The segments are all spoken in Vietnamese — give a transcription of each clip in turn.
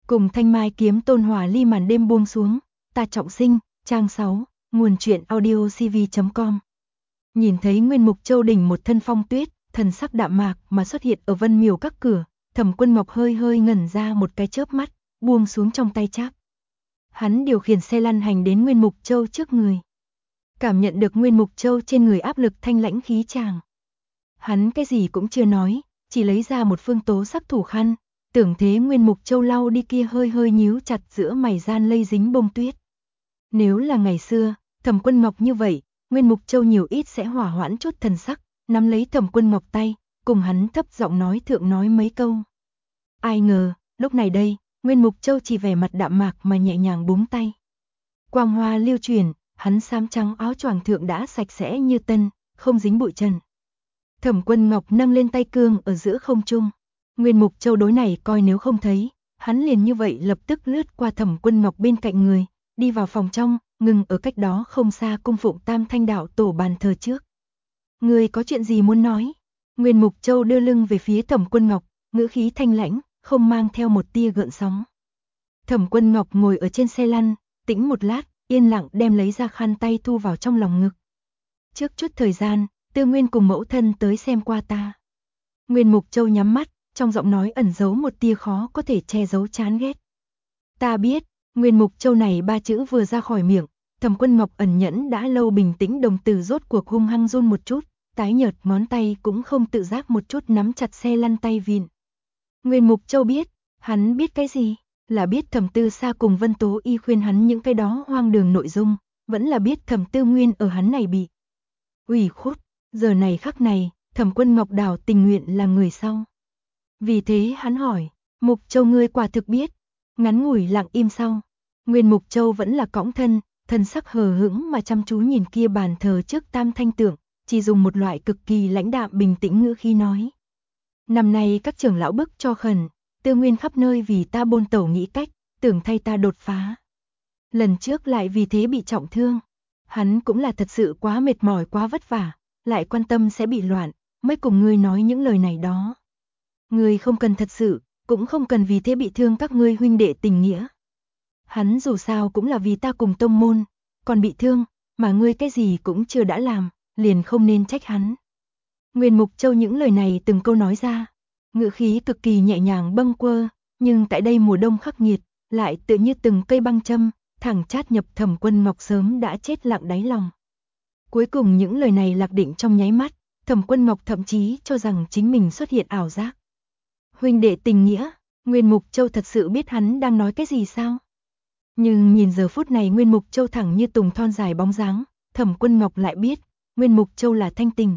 Cùng Thanh Mai kiếm tôn hòa ly màn đêm buông xuống, ta trọng sinh, trang 6, nguồn truyện audio cv.com. Nhìn thấy Nguyên Mục Châu đỉnh một thân phong tuyết, thần sắc đạm mạc mà xuất hiện ở Vân Miểu các cửa, Thẩm Quân Ngọc hơi hơi ngẩn ra một cái chớp mắt, buông xuống trong tay cháp. Hắn điều khiển xe lăn hành đến Nguyên Mục Châu trước người. Cảm nhận được Nguyên Mục Châu trên người áp lực thanh lãnh khí tràng. Hắn cái gì cũng chưa nói, chỉ lấy ra một phương tố sắc thủ khăn, tưởng thế Nguyên Mục Châu lau đi kia hơi hơi nhíu chặt giữa mày gian lây dính bông tuyết. Nếu là ngày xưa, Thẩm Quân Ngọc như vậy, Nguyên Mục Châu nhiều ít sẽ hỏa hoãn chút thần sắc, nắm lấy Thẩm Quân Ngọc tay, cùng hắn thấp giọng nói thượng nói mấy câu. Ai ngờ, lúc này đây, Nguyên Mục Châu chỉ vẻ mặt đạm mạc mà nhẹ nhàng búng tay. Quang hoa lưu chuyển, hắn xám trắng áo choàng thượng đã sạch sẽ như tân, không dính bụi trần. Thẩm Quân Ngọc nâng lên tay cương ở giữa không trung. Nguyên Mục Châu đối này coi nếu không thấy, hắn liền như vậy lập tức lướt qua Thẩm Quân Ngọc bên cạnh người, đi vào phòng trong, ngừng ở cách đó không xa cung phụng Tam Thanh đạo tổ bàn thờ trước. Người có chuyện gì muốn nói? Nguyên Mục Châu đưa lưng về phía Thẩm Quân Ngọc, ngữ khí thanh lãnh, không mang theo một tia gợn sóng. Thẩm Quân Ngọc ngồi ở trên xe lăn, tĩnh một lát, yên lặng đem lấy ra khăn tay thu vào trong lòng ngực. Trước chút thời gian, Tư Nguyên cùng mẫu thân tới xem qua ta. Nguyên Mục Châu nhắm mắt, trong giọng nói ẩn giấu một tia khó có thể che giấu chán ghét. Ta biết, Nguyên Mục Châu này ba chữ vừa ra khỏi miệng, Thẩm Quân Ngọc ẩn nhẫn đã lâu bình tĩnh đồng tử rốt cuộc hung hăng run một chút, tái nhợt ngón tay cũng không tự giác một chút nắm chặt xe lăn tay vịn. Nguyên Mục Châu biết, hắn biết cái gì? Là biết Thẩm Tư Sa cùng Vân Tố Y khuyên hắn những cái đó hoang đường nội dung, vẫn là biết Thẩm Tư Nguyên ở hắn này bị ủy khuất. Giờ này khắc này, Thẩm Quân Ngọc đảo tình nguyện làm người sau. Vì thế hắn hỏi, Mục Châu ngươi quả thực biết. Ngắn ngủi lặng im sau, Nguyên Mục Châu vẫn là cõng thân, thân sắc hờ hững mà chăm chú nhìn kia bàn thờ trước Tam Thanh tượng, chỉ dùng một loại cực kỳ lãnh đạm bình tĩnh ngữ khí nói. Năm nay các trưởng lão bức cho khẩn, Tư Nguyên khắp nơi vì ta bôn tẩu nghĩ cách, tưởng thay ta đột phá. Lần trước lại vì thế bị trọng thương. Hắn cũng là thật sự quá mệt mỏi quá vất vả, lại quan tâm sẽ bị loạn, mới cùng ngươi nói những lời này đó. Ngươi không cần thật sự, cũng không cần vì thế bị thương các ngươi huynh đệ tình nghĩa. Hắn dù sao cũng là vì ta cùng tông môn, còn bị thương, mà ngươi cái gì cũng chưa đã làm, liền không nên trách hắn. Nguyên Mục Châu những lời này từng câu nói ra, ngữ khí cực kỳ nhẹ nhàng bâng quơ, nhưng tại đây mùa đông khắc nghiệt, lại tựa như từng cây băng châm, thẳng chát nhập Thẩm Quân Ngọc sớm đã chết lặng đáy lòng. Cuối cùng những lời này lạc định trong nháy mắt, Thẩm Quân Ngọc thậm chí cho rằng chính mình xuất hiện ảo giác. Huynh đệ tình nghĩa, Nguyên Mục Châu thật sự biết hắn đang nói cái gì sao? Nhưng nhìn giờ phút này Nguyên Mục Châu thẳng như tùng thon dài bóng dáng, Thẩm Quân Ngọc lại biết, Nguyên Mục Châu là thanh tình.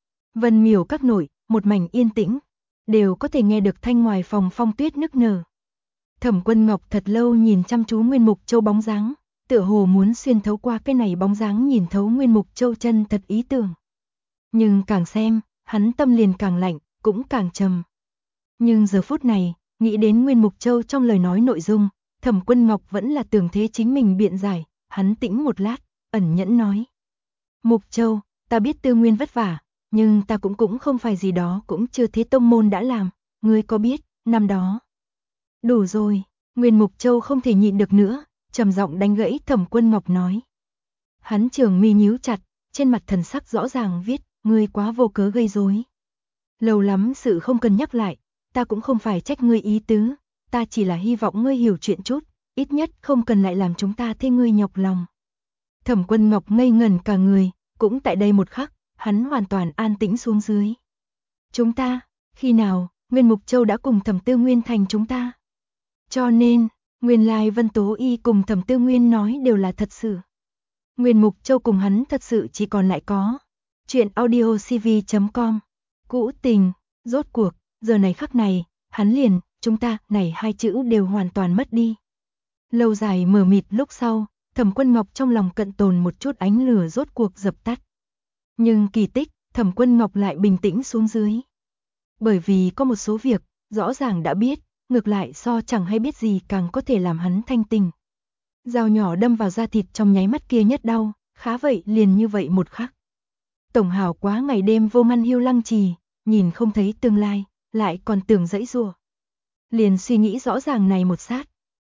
Vân Miểu các nội, một mảnh yên tĩnh, đều có thể nghe được thanh ngoài phòng phong tuyết nức nở. Thẩm Quân Ngọc thật lâu nhìn chăm chú Nguyên Mục Châu bóng dáng, tựa hồ muốn xuyên thấu qua cái này bóng dáng nhìn thấu Nguyên Mục Châu chân thật ý tưởng. Nhưng càng xem, hắn tâm liền càng lạnh, cũng càng trầm. Nhưng giờ phút này, nghĩ đến Nguyên Mục Châu trong lời nói nội dung, Thẩm Quân Ngọc vẫn là tưởng thế chính mình biện giải, hắn tĩnh một lát, ẩn nhẫn nói. Mục Châu, ta biết Tư Nguyên vất vả, nhưng ta cũng không phải gì đó cũng chưa thế tông môn đã làm, ngươi có biết, năm đó. Đủ rồi, Nguyên Mục Châu không thể nhịn được nữa, trầm giọng đánh gãy Thẩm Quân Ngọc nói. Hắn trường mi nhíu chặt, trên mặt thần sắc rõ ràng viết, ngươi quá vô cớ gây rối. Lâu lắm sự không cần nhắc lại, ta cũng không phải trách ngươi ý tứ, ta chỉ là hy vọng ngươi hiểu chuyện chút, ít nhất không cần lại làm chúng ta thế ngươi nhọc lòng. Thẩm Quân Ngọc ngây ngẩn cả người, cũng tại đây một khắc, hắn hoàn toàn an tĩnh xuống dưới. Chúng ta, khi nào, Nguyên Mục Châu đã cùng Thẩm Tư Nguyên thành chúng ta? Cho nên, nguyên lai Vân Tố Y cùng Thẩm Tư Nguyên nói đều là thật sự. Nguyên Mục Châu cùng hắn thật sự chỉ còn lại có. Chuyện audio cv.com. Cũ tình, rốt cuộc, giờ này khắc này, hắn liền, chúng ta, này hai chữ đều hoàn toàn mất đi. Lâu dài mờ mịt lúc sau, Thẩm Quân Ngọc trong lòng cận tồn một chút ánh lửa rốt cuộc dập tắt. Nhưng kỳ tích, Thẩm Quân Ngọc lại bình tĩnh xuống dưới. Bởi vì có một số việc, rõ ràng đã biết, ngược lại so chẳng hay biết gì càng có thể làm hắn thanh tình. Dao nhỏ đâm vào da thịt trong nháy mắt kia nhất đau, khá vậy liền như vậy một khắc. Tổng hào quá ngày đêm vô ngăn hiu lăng trì, nhìn không thấy tương lai, lại còn tưởng dãy rùa. Liền suy nghĩ rõ ràng này một sát,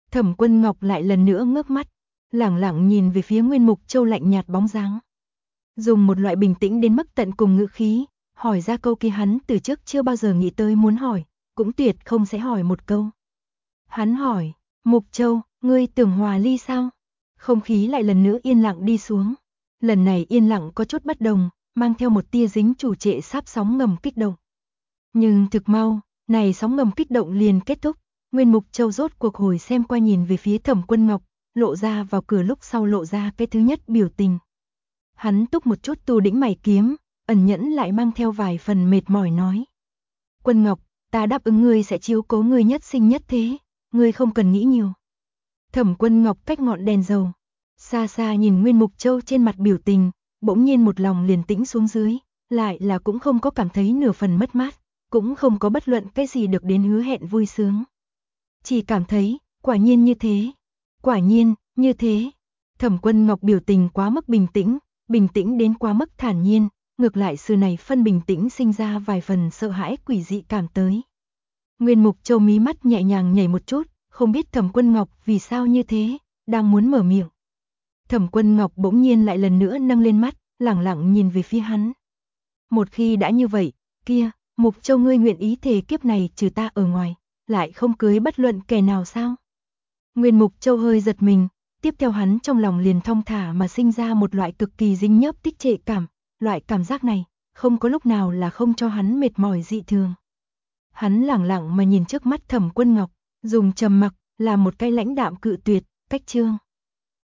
Thẩm Quân Ngọc lại lần nữa ngước mắt, lẳng lặng nhìn về phía Nguyên Mục Châu lạnh nhạt bóng dáng. Dùng một loại bình tĩnh đến mức tận cùng ngữ khí, hỏi ra câu kia hắn từ trước chưa bao giờ nghĩ tới muốn hỏi, cũng tuyệt không sẽ hỏi một câu. Hắn hỏi, Mục Châu, ngươi tưởng hòa ly sao? Không khí lại lần nữa yên lặng đi xuống. Lần này yên lặng có chút bất đồng, mang theo một tia dính chủ trệ sắp sóng ngầm kích động. Nhưng thực mau, này sóng ngầm kích động liền kết thúc. Nguyên Mục Châu rốt cuộc hồi xem qua nhìn về phía Thẩm Quân Ngọc, lộ ra vào cửa lúc sau lộ ra cái thứ nhất biểu tình. Hắn túc một chút tu đĩnh mày kiếm, ẩn nhẫn lại mang theo vài phần mệt mỏi nói. Quân Ngọc, ta đáp ứng ngươi sẽ chiếu cố ngươi nhất sinh nhất thế, ngươi không cần nghĩ nhiều. Thẩm Quân Ngọc cách ngọn đèn dầu, xa xa nhìn Nguyên Mục Châu trên mặt biểu tình, bỗng nhiên một lòng liền tĩnh xuống dưới, lại là cũng không có cảm thấy nửa phần mất mát, cũng không có bất luận cái gì được đến hứa hẹn vui sướng. Chỉ cảm thấy, quả nhiên như thế, quả nhiên, như thế. Thẩm Quân Ngọc biểu tình quá mức bình tĩnh đến quá mức thản nhiên, ngược lại sự này phân bình tĩnh sinh ra vài phần sợ hãi quỷ dị cảm tới. Nguyên Mục Châu mí mắt nhẹ nhàng nhảy một chút, không biết Thẩm Quân Ngọc vì sao như thế, đang muốn mở miệng. Thẩm Quân Ngọc bỗng nhiên lại lần nữa nâng lên mắt, lẳng lặng nhìn về phía hắn. Một khi đã như vậy, kia, Mục Châu ngươi nguyện ý thề kiếp này trừ ta ở ngoài, lại không cưới bất luận kẻ nào sao? Nguyên Mục Châu hơi giật mình, tiếp theo hắn trong lòng liền thong thả mà sinh ra một loại cực kỳ dính nhớp tích trệ cảm, loại cảm giác này, không có lúc nào là không cho hắn mệt mỏi dị thường. Hắn lẳng lặng mà nhìn trước mắt Thẩm Quân Ngọc, dùng trầm mặc, là một cái lãnh đạm cự tuyệt, cách chương.